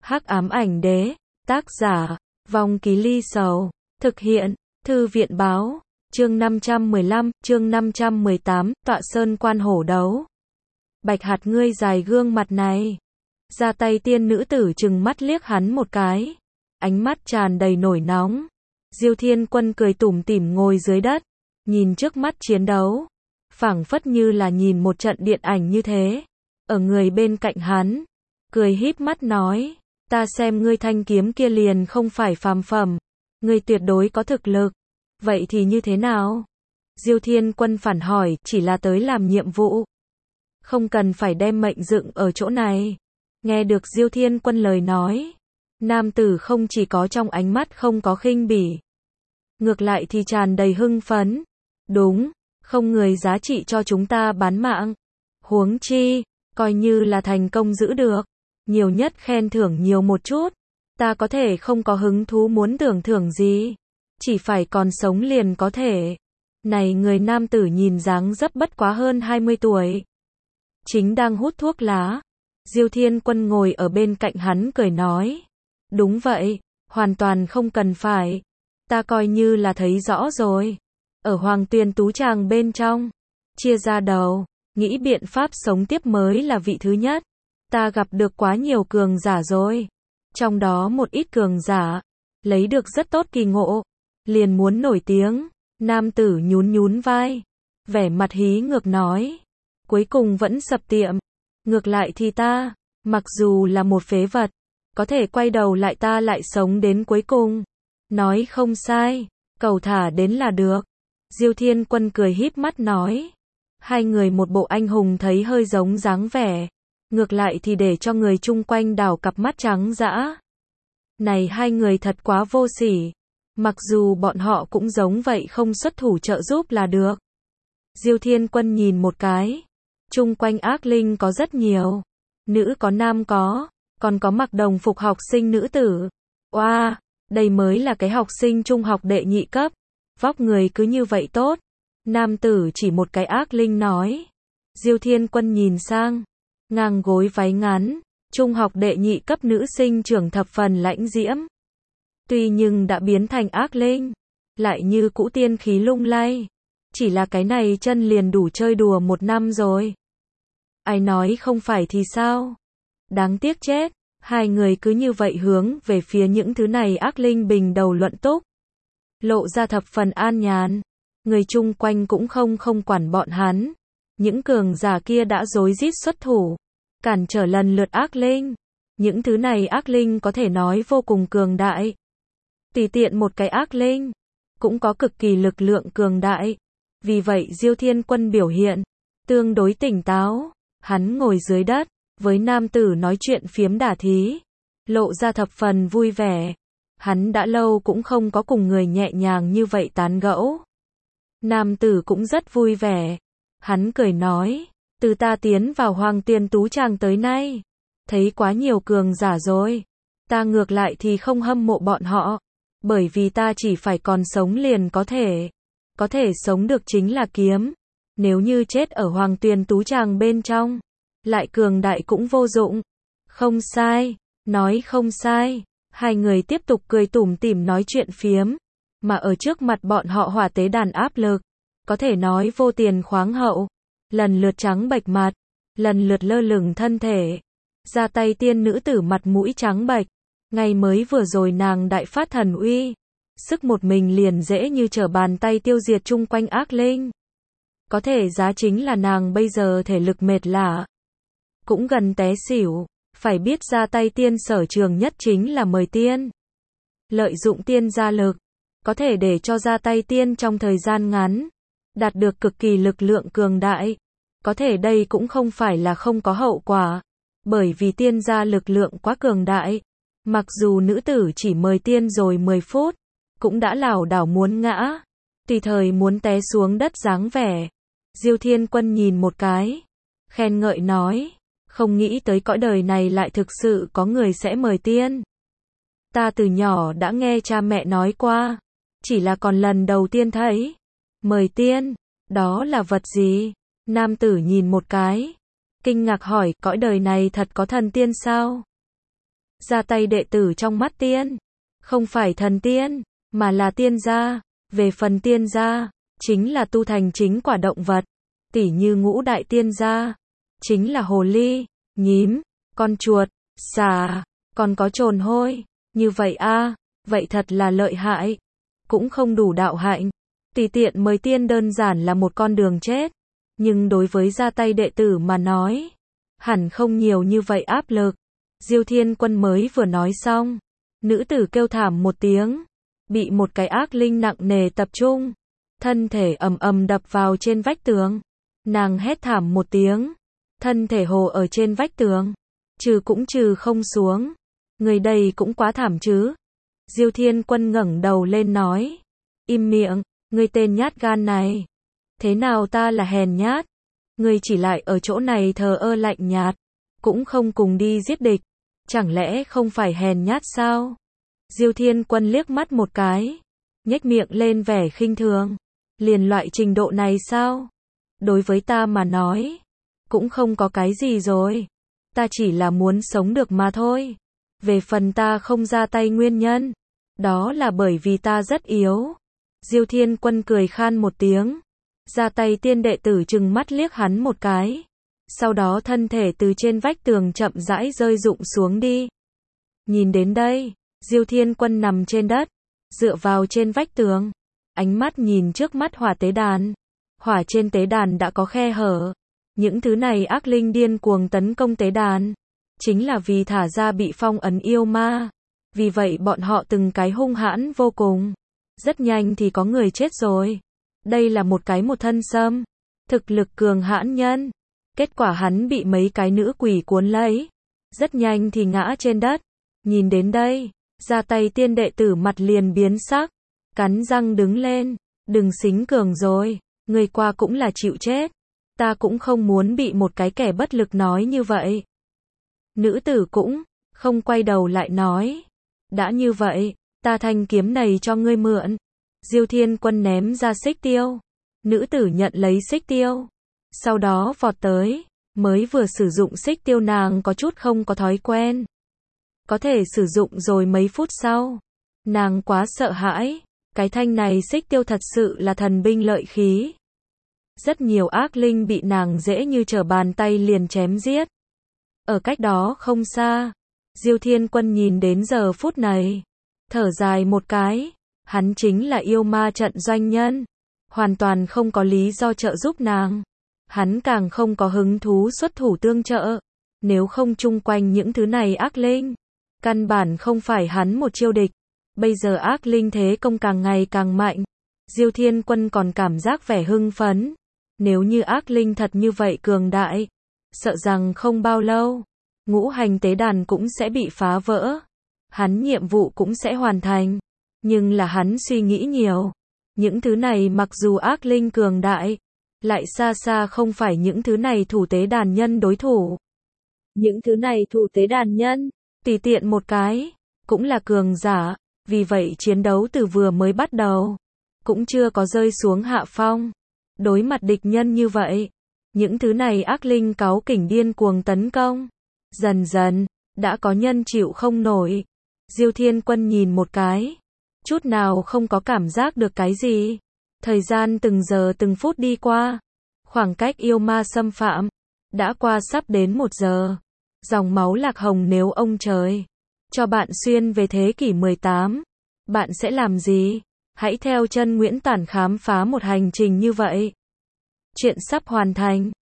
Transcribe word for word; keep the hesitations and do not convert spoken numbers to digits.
Hắc ám ảnh đế, tác giả, Vong Ký Ly Sầu, thực hiện, Thư viện báo, chương năm trăm mười lăm, chương năm trăm mười tám, tọa sơn quan hổ đấu. Bạch hạt ngươi dài gương mặt này. Ra tay tiên nữ tử trừng mắt liếc hắn một cái. Ánh mắt tràn đầy nổi nóng. Diêu Thiên Quân cười tủm tỉm ngồi dưới đất. Nhìn trước mắt chiến đấu. Phảng phất như là nhìn một trận điện ảnh như thế. Ở người bên cạnh hắn. Cười híp mắt nói. Ta xem ngươi thanh kiếm kia liền không phải phàm phẩm. Ngươi tuyệt đối có thực lực. Vậy thì như thế nào? Diêu Thiên Quân phản hỏi, chỉ là tới làm nhiệm vụ. Không cần phải đem mệnh dựng ở chỗ này. Nghe được Diêu Thiên Quân lời nói. Nam tử không chỉ có trong ánh mắt không có khinh bỉ. Ngược lại thì tràn đầy hưng phấn. Đúng, không người giá trị cho chúng ta bán mạng. Huống chi, coi như là thành công giữ được. Nhiều nhất khen thưởng nhiều một chút. Ta có thể không có hứng thú muốn tưởng thưởng gì. Chỉ phải còn sống liền có thể. Này người nam tử nhìn dáng dấp bất quá hơn hai mươi tuổi. Chính đang hút thuốc lá. Diêu Thiên Quân ngồi ở bên cạnh hắn cười nói. Đúng vậy, hoàn toàn không cần phải. Ta coi như là thấy rõ rồi. Ở Hoàng Tuyền Tú Tràng bên trong. Chia ra đầu. Nghĩ biện pháp sống tiếp mới là vị thứ nhất. Ta gặp được quá nhiều cường giả rồi. Trong đó một ít cường giả. Lấy được rất tốt kỳ ngộ. Liền muốn nổi tiếng. Nam tử nhún nhún vai. Vẻ mặt hí ngược nói. Cuối cùng vẫn sập tiệm. Ngược lại thì ta. Mặc dù là một phế vật. Có thể quay đầu lại ta lại sống đến cuối cùng. Nói không sai. Cầu thả đến là được. Diêu Thiên Quân cười híp mắt nói. Hai người một bộ anh hùng thấy hơi giống dáng vẻ. Ngược lại thì để cho người chung quanh đảo cặp mắt trắng dã. Này hai người thật quá vô sỉ. Mặc dù bọn họ cũng giống vậy không xuất thủ trợ giúp là được. Diêu Thiên Quân nhìn một cái. Chung quanh ác linh có rất nhiều. Nữ có nam có. Còn có mặc đồng phục học sinh nữ tử. Oa, wow, đây mới là cái học sinh trung học đệ nhị cấp. Vóc người cứ như vậy tốt. Nam tử chỉ một cái ác linh nói. Diêu Thiên Quân nhìn sang. Ngang gối váy ngắn. Trung học đệ nhị cấp nữ sinh trưởng thập phần lãnh diễm. Tuy nhưng đã biến thành ác linh. Lại như cũ tiên khí lung lay. Chỉ là cái này chân liền đủ chơi đùa một năm rồi. Ai nói không phải thì sao? Đáng tiếc chết. Hai người cứ như vậy hướng về phía những thứ này ác linh bình đầu luận túc. Lộ ra thập phần an nhàn. Người chung quanh cũng không không quản bọn hắn. Những cường giả kia đã rối rít xuất thủ. Cản trở lần lượt ác linh. Những thứ này ác linh có thể nói vô cùng cường đại. Tùy tiện một cái ác linh. Cũng có cực kỳ lực lượng cường đại. Vì vậy Diêu Thiên Quân biểu hiện. Tương đối tỉnh táo. Hắn ngồi dưới đất. Với nam tử nói chuyện phiếm đả thí. Lộ ra thập phần vui vẻ. Hắn đã lâu cũng không có cùng người nhẹ nhàng như vậy tán gẫu. Nam tử cũng rất vui vẻ. Hắn cười nói. Từ ta tiến vào Hoàng Tuyền Tú Tràng tới nay. Thấy quá nhiều cường giả rồi. Ta ngược lại thì không hâm mộ bọn họ. Bởi vì ta chỉ phải còn sống liền có thể. Có thể sống được chính là kiếm. Nếu như chết ở Hoàng Tuyền Tú Tràng bên trong. Lại cường đại cũng vô dụng. Không sai. Nói không sai. Hai người tiếp tục cười tủm tỉm nói chuyện phiếm. Mà ở trước mặt bọn họ hỏa tế đàn áp lực. Có thể nói vô tiền khoáng hậu. Lần lượt trắng bệch mặt. Lần lượt lơ lửng thân thể. Ra tay tiên nữ tử mặt mũi trắng bệch. Ngày mới vừa rồi nàng đại phát thần uy. Sức một mình liền dễ như trở bàn tay tiêu diệt chung quanh ác linh. Có thể giá chính là nàng bây giờ thể lực mệt lả. Cũng gần té xỉu. Phải biết ra tay tiên sở trường nhất chính là mời tiên. Lợi dụng tiên gia lực. Có thể để cho ra tay tiên trong thời gian ngắn. Đạt được cực kỳ lực lượng cường đại. Có thể đây cũng không phải là không có hậu quả. Bởi vì tiên gia lực lượng quá cường đại. Mặc dù nữ tử chỉ mời tiên rồi mười phút. Cũng đã lảo đảo muốn ngã. Tùy thời muốn té xuống đất dáng vẻ. Diêu Thiên Quân nhìn một cái. Khen ngợi nói. Không nghĩ tới cõi đời này lại thực sự có người sẽ mời tiên. Ta từ nhỏ đã nghe cha mẹ nói qua. Chỉ là còn lần đầu tiên thấy. Mời tiên. Đó là vật gì? Nam tử nhìn một cái. Kinh ngạc hỏi cõi đời này thật có thần tiên sao? ra tay đệ tử trong mắt tiên. Không phải thần tiên, mà là tiên gia. Về phần tiên gia, chính là tu thành chính quả động vật. Tỉ như ngũ đại tiên gia, chính là hồ ly, nhím, con chuột, xà, còn có trồn hôi. Như vậy a, vậy thật là lợi hại. Cũng không đủ đạo hạnh. Tùy tiện mời tiên đơn giản là một con đường chết. Nhưng đối với ra tay đệ tử mà nói, hẳn không nhiều như vậy áp lực. Diêu Thiên Quân mới vừa nói xong, nữ tử kêu thảm một tiếng, bị một cái ác linh nặng nề tập trung, thân thể ầm ầm đập vào trên vách tường. Nàng hét thảm một tiếng, thân thể hồ ở trên vách tường, trừ cũng trừ không xuống. Người đây cũng quá thảm chứ. Diêu Thiên Quân ngẩng đầu lên nói, im miệng, ngươi tên nhát gan này. Thế nào ta là hèn nhát? Ngươi chỉ lại ở chỗ này thờ ơ lạnh nhạt, cũng không cùng đi giết địch. Chẳng lẽ không phải hèn nhát sao? Diêu Thiên Quân liếc mắt một cái, nhếch miệng lên vẻ khinh thường. Liền loại trình độ này sao? Đối với ta mà nói, cũng không có cái gì rồi. Ta chỉ là muốn sống được mà thôi. Về phần ta không ra tay nguyên nhân, đó là bởi vì ta rất yếu. Diêu Thiên Quân cười khan một tiếng, ra tay tiên đệ tử trừng mắt liếc hắn một cái. Sau đó thân thể từ trên vách tường chậm rãi rơi rụng xuống đi. Nhìn đến đây, Diêu Thiên Quân nằm trên đất, dựa vào trên vách tường, ánh mắt nhìn trước mắt hỏa tế đàn. Hỏa trên tế đàn đã có khe hở. Những thứ này ác linh điên cuồng tấn công tế đàn, chính là vì thả ra bị phong ấn yêu ma. Vì vậy bọn họ từng cái hung hãn vô cùng. Rất nhanh thì có người chết rồi. Đây là một cái một thân sâm, thực lực cường hãn nhân. Kết quả hắn bị mấy cái nữ quỷ cuốn lấy, rất nhanh thì ngã trên đất. Nhìn đến đây, ra tay tiên đệ tử mặt liền biến sắc, cắn răng đứng lên. Đừng xính cường rồi, người qua cũng là chịu chết. Ta cũng không muốn bị một cái kẻ bất lực nói như vậy. Nữ tử cũng không quay đầu lại nói, đã như vậy, ta thanh kiếm này cho ngươi mượn. Diêu Thiên Quân ném ra xích tiêu. Nữ tử nhận lấy xích tiêu, sau đó vọt tới. Mới vừa sử dụng xích tiêu nàng có chút không có thói quen. Có thể sử dụng rồi mấy phút sau, nàng quá sợ hãi. Cái thanh này xích tiêu thật sự là thần binh lợi khí. Rất nhiều ác linh bị nàng dễ như trở bàn tay liền chém giết. Ở cách đó không xa, Diêu Thiên Quân nhìn đến giờ phút này, thở dài một cái. Hắn chính là yêu ma trận doanh nhân, hoàn toàn không có lý do trợ giúp nàng. Hắn càng không có hứng thú xuất thủ tương trợ. Nếu không chung quanh những thứ này ác linh, căn bản không phải hắn một chiêu địch. Bây giờ ác linh thế công càng ngày càng mạnh. Diêu Thiên Quân còn cảm giác vẻ hưng phấn. Nếu như ác linh thật như vậy cường đại, sợ rằng không bao lâu, ngũ hành tế đàn cũng sẽ bị phá vỡ. Hắn nhiệm vụ cũng sẽ hoàn thành. Nhưng là hắn suy nghĩ nhiều. Những thứ này mặc dù ác linh cường đại, lại xa xa không phải những thứ này thủ tế đàn nhân đối thủ. Những thứ này thủ tế đàn nhân, tùy tiện một cái, cũng là cường giả. Vì vậy chiến đấu từ vừa mới bắt đầu, cũng chưa có rơi xuống hạ phong. Đối mặt địch nhân như vậy, những thứ này ác linh cáu kỉnh điên cuồng tấn công. Dần dần, đã có nhân chịu không nổi. Diêu Thiên Quân nhìn một cái, chút nào không có cảm giác được cái gì. Thời gian từng giờ từng phút đi qua, khoảng cách yêu ma xâm phạm đã qua sắp đến một giờ. Dòng máu lạc hồng, nếu ông trời cho bạn xuyên về thế kỷ mười tám, bạn sẽ làm gì? Hãy theo chân Nguyễn Tản khám phá một hành trình như vậy. Chuyện sắp hoàn thành.